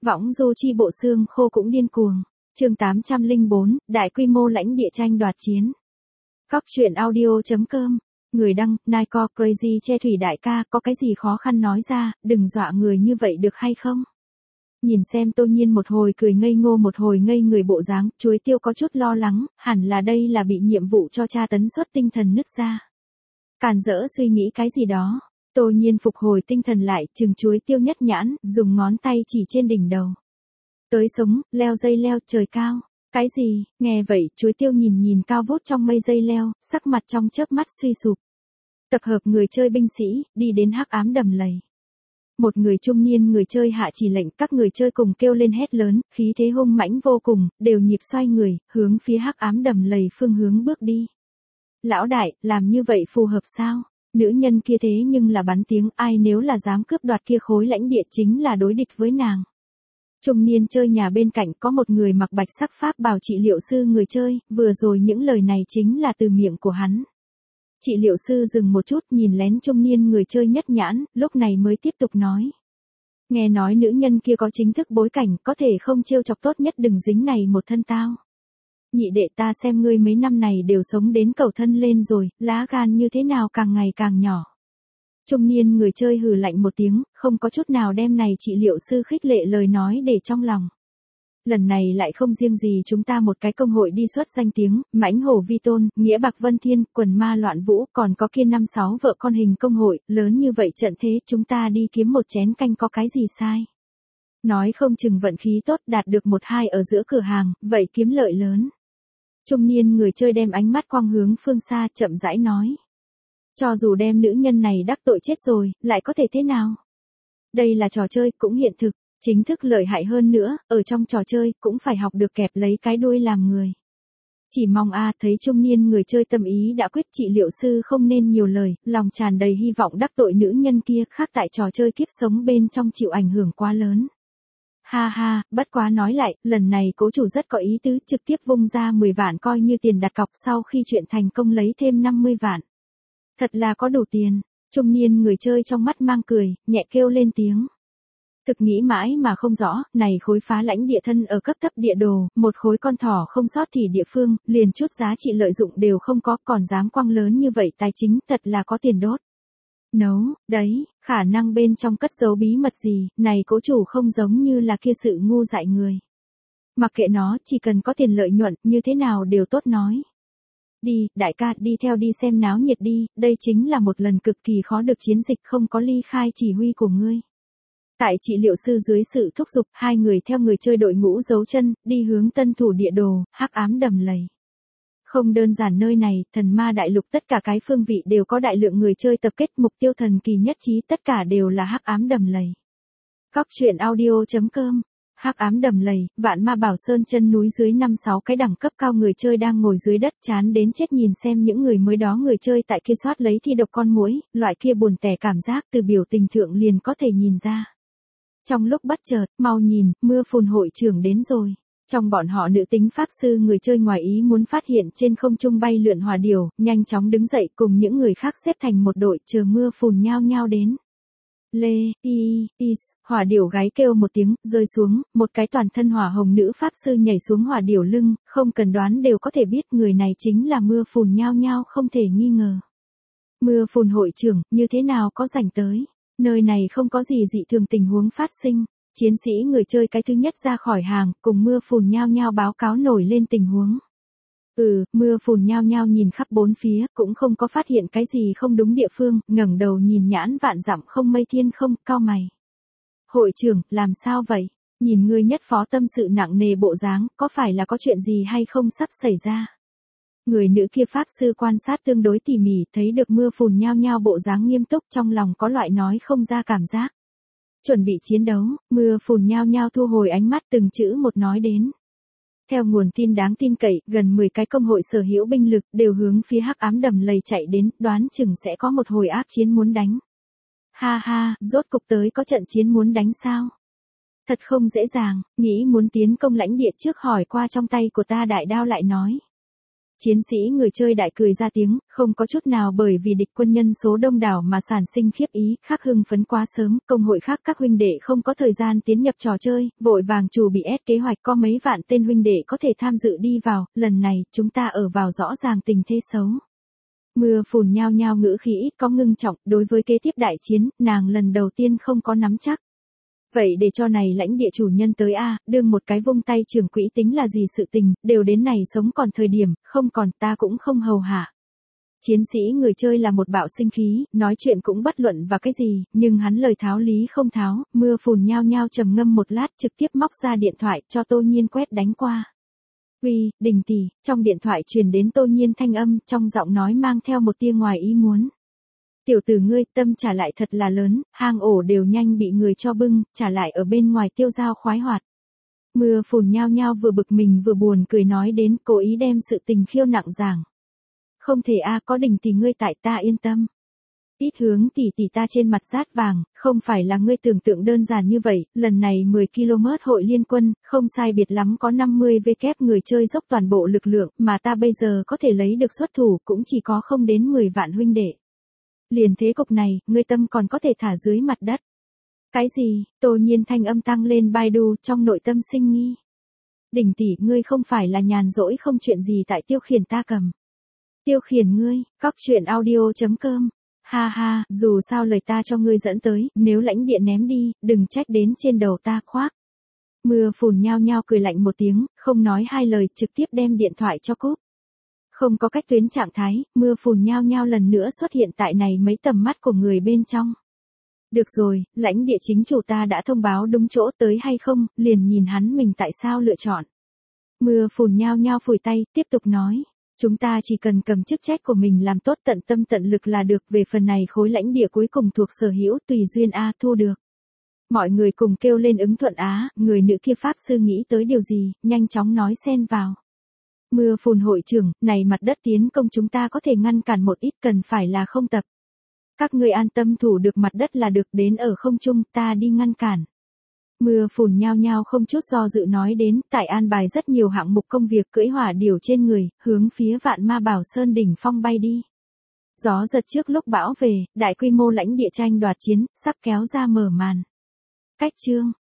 Võng du chi bộ xương khô cũng điên cuồng. Chương 804, đại quy mô lãnh địa tranh đoạt chiến. Cóc truyện audio.com. Người đăng, Niko Crazy che thủy đại ca, có cái gì khó khăn nói ra, đừng dọa người như vậy được hay không? Nhìn xem Tô Nhiên một hồi cười ngây ngô một hồi ngây người bộ dáng, Chuối Tiêu có chút lo lắng, hẳn là đây là bị nhiệm vụ cho tra tấn suất tinh thần nứt ra. Càn rỡ suy nghĩ cái gì đó. Tô Nhiên phục hồi tinh thần lại, chừng Chuối Tiêu nhất nhãn, dùng ngón tay chỉ trên đỉnh đầu. Tới sống, leo dây leo, trời cao. Cái gì? Nghe vậy, Chuối Tiêu nhìn cao vút trong mây dây leo, sắc mặt trong chớp mắt suy sụp. Tập hợp người chơi binh sĩ, đi đến hắc ám đầm lầy. Một người trung niên người chơi hạ chỉ lệnh, các người chơi cùng kêu lên hét lớn, khí thế hung mãnh vô cùng, đều nhịp xoay người, hướng phía hắc ám đầm lầy phương hướng bước đi. Lão đại, làm như vậy phù hợp sao? Nữ nhân kia thế nhưng là bắn tiếng, ai nếu là dám cướp đoạt kia khối lãnh địa chính là đối địch với nàng. Trung niên chơi nhà bên cạnh có một người mặc bạch sắc pháp bào trị liệu sư người chơi, vừa rồi những lời này chính là từ miệng của hắn. Trị liệu sư dừng một chút nhìn lén trung niên người chơi nhất nhãn, lúc này mới tiếp tục nói. Nghe nói nữ nhân kia có chính thức bối cảnh, có thể không trêu chọc, tốt nhất đừng dính này một thân tao. Nhị đệ, ta xem ngươi mấy năm này đều sống đến cầu thân lên rồi, lá gan như thế nào càng ngày càng nhỏ. Trung niên người chơi hừ lạnh một tiếng, không có chút nào đem này trị liệu sư khích lệ lời nói để trong lòng. Lần này lại không riêng gì chúng ta một cái công hội đi xuất danh tiếng, Mãnh Hổ Vi Tôn, Nghĩa Bạc Vân Thiên, Quần Ma Loạn Vũ, còn có kia 5-6 vợ con hình công hội, lớn như vậy trận thế, chúng ta đi kiếm một chén canh có cái gì sai. Nói không chừng vận khí tốt đạt được 1-2 ở giữa cửa hàng, vậy kiếm lợi lớn. Trung niên người chơi đem ánh mắt quang hướng phương xa, chậm rãi nói. Cho dù đem nữ nhân này đắc tội chết rồi, lại có thể thế nào? Đây là trò chơi, cũng hiện thực. Chính thức lợi hại hơn nữa, ở trong trò chơi, cũng phải học được kẹp lấy cái đuôi làm người. Chỉ mong thấy trung niên người chơi tâm ý đã quyết, trị liệu sư không nên nhiều lời, lòng tràn đầy hy vọng đắc tội nữ nhân kia, khác tại trò chơi kiếp sống bên trong chịu ảnh hưởng quá lớn. Ha ha, bất quá nói lại, lần này cố chủ rất có ý tứ, trực tiếp vung ra 10 vạn coi như tiền đặt cọc, sau khi chuyện thành công lấy thêm 50 vạn. Thật là có đủ tiền, trung niên người chơi trong mắt mang cười, nhẹ kêu lên tiếng. Thực nghĩ mãi mà không rõ, này khối phá lãnh địa thân ở cấp thấp địa đồ, một khối con thỏ không sót thì địa phương, liền chút giá trị lợi dụng đều không có, còn dám quăng lớn như vậy tài chính, thật là có tiền đốt. Nấu, đấy, khả năng bên trong cất giấu bí mật gì, này cố chủ không giống như là kia sự ngu dại người. Mặc kệ nó, chỉ cần có tiền lợi nhuận, như thế nào đều tốt nói. Đi, đại ca, đi theo đi xem náo nhiệt đi, đây chính là một lần cực kỳ khó được chiến dịch, không có ly khai chỉ huy của ngươi. Tại trị liệu sư dưới sự thúc giục, hai người theo người chơi đội ngũ giấu chân, đi hướng tân thủ địa đồ, hắc ám đầm lầy. Không đơn giản nơi này, thần ma đại lục tất cả cái phương vị đều có đại lượng người chơi tập kết, mục tiêu thần kỳ nhất trí, tất cả đều là hắc ám đầm lầy. Cóc truyện audio.com. Hắc ám đầm lầy, Vạn Ma Bảo Sơn chân núi dưới 5-6 cái đẳng cấp cao người chơi đang ngồi dưới đất chán đến chết nhìn xem những người mới đó người chơi tại kia soát lấy thi độc con muỗi, loại kia buồn tẻ cảm giác từ biểu tình thượng liền có thể nhìn ra. Trong lúc bất chợt, mau nhìn, mưa phùn hội trưởng đến rồi. Trong bọn họ nữ tính pháp sư người chơi ngoài ý muốn phát hiện trên không trung bay lượn hỏa điểu, nhanh chóng đứng dậy cùng những người khác xếp thành một đội chờ mưa phùn nhao nhao đến. Hỏa điểu gáy kêu một tiếng, rơi xuống, một cái toàn thân hỏa hồng nữ pháp sư nhảy xuống hỏa điểu lưng, không cần đoán đều có thể biết người này chính là mưa phùn nhao nhao không thể nghi ngờ. Mưa phùn hội trưởng, như thế nào có rảnh tới? Nơi này không có gì dị thường tình huống phát sinh. Chiến sĩ người chơi cái thứ nhất ra khỏi hàng, cùng mưa phùn nhao nhao báo cáo nổi lên tình huống. Mưa phùn nhao nhao nhìn khắp bốn phía, cũng không có phát hiện cái gì không đúng địa phương, ngẩng đầu nhìn nhãn vạn dặm không mây thiên không, cau mày. Hội trưởng, làm sao vậy? Nhìn ngươi nhất phó tâm sự nặng nề bộ dáng, có phải là có chuyện gì hay không sắp xảy ra? Người nữ kia pháp sư quan sát tương đối tỉ mỉ, thấy được mưa phùn nhao nhao bộ dáng nghiêm túc, trong lòng có loại nói không ra cảm giác. Chuẩn bị chiến đấu, mưa phùn nhao nhao thu hồi ánh mắt từng chữ một nói đến. Theo nguồn tin đáng tin cậy, gần 10 cái công hội sở hữu binh lực đều hướng phía hắc ám đầm lầy chạy đến, đoán chừng sẽ có một hồi ác chiến muốn đánh. Ha ha, rốt cục tới có trận chiến muốn đánh sao? Thật không dễ dàng, nghĩ muốn tiến công lãnh địa trước hỏi qua trong tay của ta đại đao lại nói. Chiến sĩ người chơi đại cười ra tiếng, không có chút nào bởi vì địch quân nhân số đông đảo mà sản sinh khiếp ý, khác hưng phấn quá sớm, công hội khác các huynh đệ không có thời gian tiến nhập trò chơi, vội vàng chủ bị ép kế hoạch có mấy vạn tên huynh đệ có thể tham dự đi vào, lần này, chúng ta ở vào rõ ràng tình thế xấu. Mưa phùn nhao nhao ngữ khí ít có ngưng trọng, đối với kế tiếp đại chiến, nàng lần đầu tiên không có nắm chắc. Vậy để cho này lãnh địa chủ nhân tới a, đương một cái vung tay trưởng quỹ tính là gì sự tình, đều đến này sống còn thời điểm, không còn ta cũng không hầu hạ. Chiến sĩ người chơi là một bạo sinh khí, nói chuyện cũng bất luận vào cái gì, nhưng hắn lời tháo lý không tháo, mưa phùn nhao nhao trầm ngâm một lát trực tiếp móc ra điện thoại cho Tô Nhiên quét đánh qua. Uy, Đình tỷ, trong điện thoại truyền đến Tô Nhiên thanh âm, trong giọng nói mang theo một tia ngoài ý muốn. Tiểu tử ngươi, tâm trả lại thật là lớn, hang ổ đều nhanh bị người cho bưng, trả lại ở bên ngoài tiêu dao khoái hoạt. Mưa phùn nhao nhao vừa bực mình vừa buồn cười nói đến, cố ý đem sự tình khiêu nặng giảng. Không thể a, có Đình tỷ ngươi tại ta yên tâm. Ít hướng tỷ tỷ ta trên mặt rát vàng, không phải là ngươi tưởng tượng đơn giản như vậy, lần này 10 km hội liên quân, không sai biệt lắm có 50 vkép người chơi dốc toàn bộ lực lượng, mà ta bây giờ có thể lấy được xuất thủ cũng chỉ có không đến 10 vạn huynh đệ. Liền thế cục này, ngươi tâm còn có thể thả dưới mặt đất. Cái gì? Tô Nhiên thanh âm tăng lên Baidu trong nội tâm sinh nghi. Đình tỷ, ngươi không phải là nhàn rỗi không chuyện gì tại tiêu khiển ta cầm. Tiêu khiển ngươi, cóc truyện audio.com. Ha ha, dù sao lời ta cho ngươi dẫn tới, nếu lãnh địa ném đi, đừng trách đến trên đầu ta khoác. Mưa phùn nhao nhao cười lạnh một tiếng, không nói hai lời, trực tiếp đem điện thoại cho cúp. Không có cách tuyến trạng thái, mưa phùn nhao nhao lần nữa xuất hiện tại này mấy tầm mắt của người bên trong. Được rồi, lãnh địa chính chủ ta đã thông báo đúng chỗ tới hay không, liền nhìn hắn mình tại sao lựa chọn. Mưa phùn nhao nhao phủi tay, tiếp tục nói. Chúng ta chỉ cần cầm chức trách của mình làm tốt tận tâm tận lực là được, về phần này khối lãnh địa cuối cùng thuộc sở hữu tùy duyên a thu được. Mọi người cùng kêu lên ứng thuận á, người nữ kia pháp sư nghĩ tới điều gì, nhanh chóng nói xen vào. Mưa phùn hội trưởng, này mặt đất tiến công chúng ta có thể ngăn cản một ít, cần phải là không tập. Các ngươi an tâm thủ được mặt đất là được, đến ở không trung ta đi ngăn cản. Mưa phùn nhao nhao không chút do dự nói đến, tại an bài rất nhiều hạng mục công việc, cưỡi hỏa điểu trên người, hướng phía Vạn Ma Bảo Sơn đỉnh phong bay đi. Gió giật trước lúc bão về, đại quy mô lãnh địa tranh đoạt chiến, sắp kéo ra mở màn. Cách chương